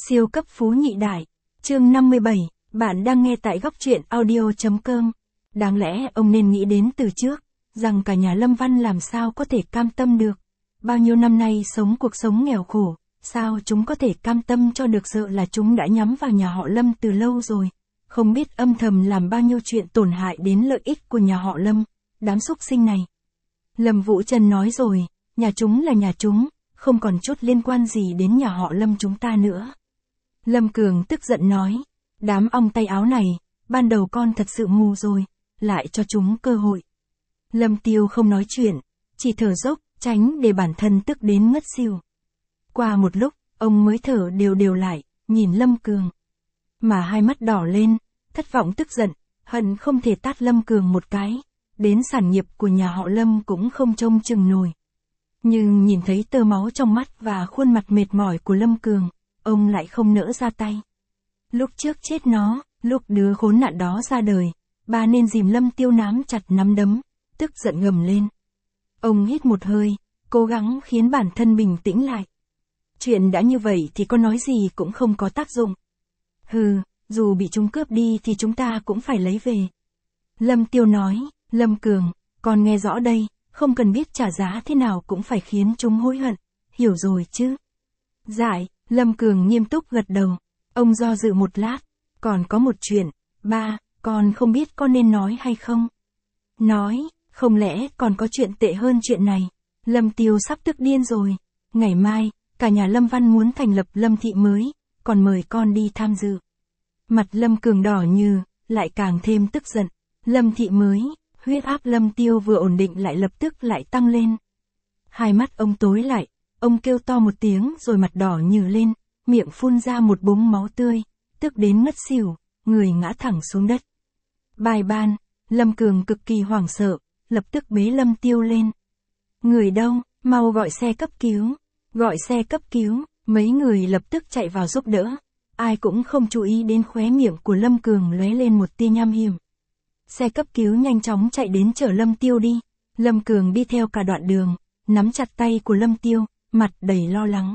Siêu cấp phú nhị đại. Chương 57, bạn đang nghe tại góc truyện audio.com. Đáng lẽ ông nên nghĩ đến từ trước, rằng cả nhà Lâm Văn làm sao có thể cam tâm được. Bao nhiêu năm nay sống cuộc sống nghèo khổ, sao chúng có thể cam tâm cho được, sợ là chúng đã nhắm vào nhà họ Lâm từ lâu rồi. Không biết âm thầm làm bao nhiêu chuyện tổn hại đến lợi ích của nhà họ Lâm, đám súc sinh này. Lâm Vũ Trân nói rồi, nhà chúng là nhà chúng, không còn chút liên quan gì đến nhà họ Lâm chúng ta nữa. Lâm Cường tức giận nói, đám ong tay áo này, ban đầu con thật sự ngu rồi, lại cho chúng cơ hội. Lâm Tiêu không nói chuyện, chỉ thở dốc, tránh để bản thân tức đến ngất xỉu. Qua một lúc, ông mới thở đều lại, nhìn Lâm Cường. Mà hai mắt đỏ lên, thất vọng tức giận, hận không thể tát Lâm Cường một cái, đến sản nghiệp của nhà họ Lâm cũng không trông chừng nổi. Nhưng nhìn thấy tơ máu trong mắt và khuôn mặt mệt mỏi của Lâm Cường, ông lại không nỡ ra tay. Lúc trước chết nó, lúc đứa khốn nạn đó ra đời, bà nên dìm Lâm Tiêu nắm chặt nắm đấm, tức giận gầm lên. Ông hít một hơi, cố gắng khiến bản thân bình tĩnh lại. Chuyện đã như vậy thì có nói gì cũng không có tác dụng. Hừ, dù bị chúng cướp đi thì chúng ta cũng phải lấy về. Lâm Tiêu nói, Lâm Cường, con nghe rõ đây, không cần biết trả giá thế nào cũng phải khiến chúng hối hận, hiểu rồi chứ? Dạ, Lâm Cường nghiêm túc gật đầu. Ông do dự một lát, còn có một chuyện, ba, con không biết con nên nói hay không? Nói, không lẽ còn có chuyện tệ hơn chuyện này? Lâm Tiêu sắp tức điên rồi. Ngày mai, cả nhà Lâm Văn muốn thành lập Lâm thị mới, còn mời con đi tham dự. Mặt Lâm Cường đỏ như, lại càng thêm tức giận. Lâm thị mới, huyết áp Lâm Tiêu vừa ổn định lại lập tức lại tăng lên. Hai mắt ông tối lại, ông kêu to một tiếng rồi mặt đỏ nhừ lên, miệng phun ra một búng máu tươi, tức đến ngất xỉu, người ngã thẳng xuống đất. Bài ban, Lâm Cường cực kỳ hoảng sợ, lập tức bế Lâm Tiêu lên. Người đâu, mau gọi xe cấp cứu, gọi xe cấp cứu, mấy người lập tức chạy vào giúp đỡ. Ai cũng không chú ý đến khóe miệng của Lâm Cường lóe lên một tia nham hiểm. Xe cấp cứu nhanh chóng chạy đến chở Lâm Tiêu đi. Lâm Cường đi theo cả đoạn đường, nắm chặt tay của Lâm Tiêu, mặt đầy lo lắng.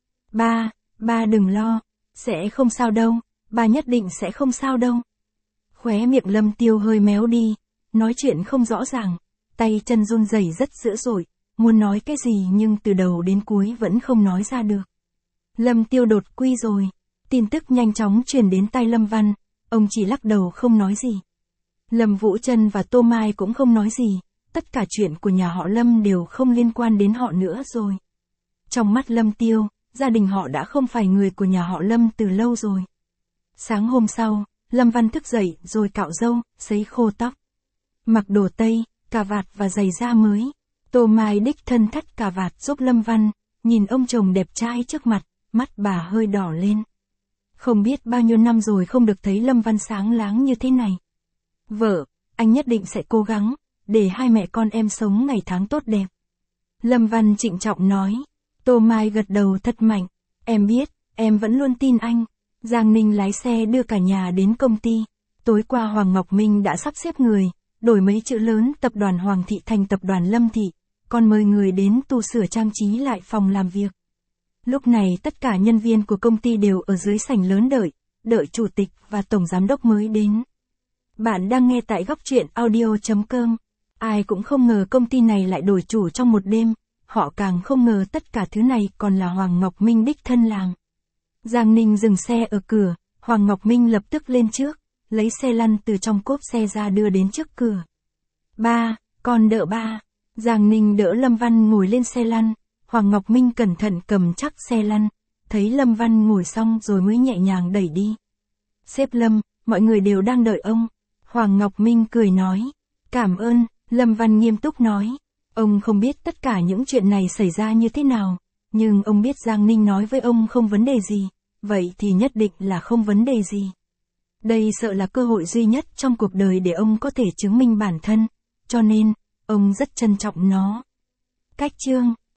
Ba đừng lo, sẽ không sao đâu, ba nhất định sẽ không sao đâu. Khóe miệng Lâm Tiêu hơi méo đi, nói chuyện không rõ ràng, tay chân run rẩy rất dữ dội, muốn nói cái gì nhưng từ đầu đến cuối vẫn không nói ra được. Lâm Tiêu đột quỵ rồi, tin tức nhanh chóng truyền đến tai Lâm Văn, ông chỉ lắc đầu không nói gì. Lâm Vũ Trân và Tô Mai cũng không nói gì, tất cả chuyện của nhà họ Lâm đều không liên quan đến họ nữa rồi. Trong mắt Lâm Tiêu, gia đình họ đã không phải người của nhà họ Lâm từ lâu rồi. Sáng hôm sau, Lâm Văn thức dậy rồi cạo râu, sấy khô tóc. Mặc đồ tây, cà vạt và giày da mới. Tô Mai đích thân thắt cà vạt giúp Lâm Văn, nhìn ông chồng đẹp trai trước mặt, mắt bà hơi đỏ lên. Không biết bao nhiêu năm rồi không được thấy Lâm Văn sáng láng như thế này. Vợ, anh nhất định sẽ cố gắng, để hai mẹ con em sống ngày tháng tốt đẹp. Lâm Văn trịnh trọng nói. Tô Mai gật đầu thật mạnh. Em biết, em vẫn luôn tin anh. Giang Ninh lái xe đưa cả nhà đến công ty. Tối qua Hoàng Ngọc Minh đã sắp xếp người, đổi mấy chữ lớn tập đoàn Hoàng Thị thành tập đoàn Lâm Thị, còn mời người đến tu sửa trang trí lại phòng làm việc. Lúc này tất cả nhân viên của công ty đều ở dưới sảnh lớn đợi chủ tịch và tổng giám đốc mới đến. Bạn đang nghe tại góc truyện audio.com. Ai cũng không ngờ công ty này lại đổi chủ trong một đêm, họ càng không ngờ tất cả thứ này còn là Hoàng Ngọc Minh đích thân làm. Giang Ninh dừng xe ở cửa, Hoàng Ngọc Minh lập tức lên trước, lấy xe lăn từ trong cốp xe ra đưa đến trước cửa. Ba, con đỡ ba. Giang Ninh đỡ Lâm Văn ngồi lên xe lăn, Hoàng Ngọc Minh cẩn thận cầm chắc xe lăn, thấy Lâm Văn ngồi xong rồi mới nhẹ nhàng đẩy đi. Sếp Lâm, mọi người đều đang đợi ông. Hoàng Ngọc Minh cười nói. Cảm ơn, Lâm Văn nghiêm túc nói. Ông không biết tất cả những chuyện này xảy ra như thế nào, nhưng ông biết Giang Ninh nói với ông không vấn đề gì, vậy thì nhất định là không vấn đề gì. Đây sợ là cơ hội duy nhất trong cuộc đời để ông có thể chứng minh bản thân, cho nên, ông rất trân trọng nó. Cách chương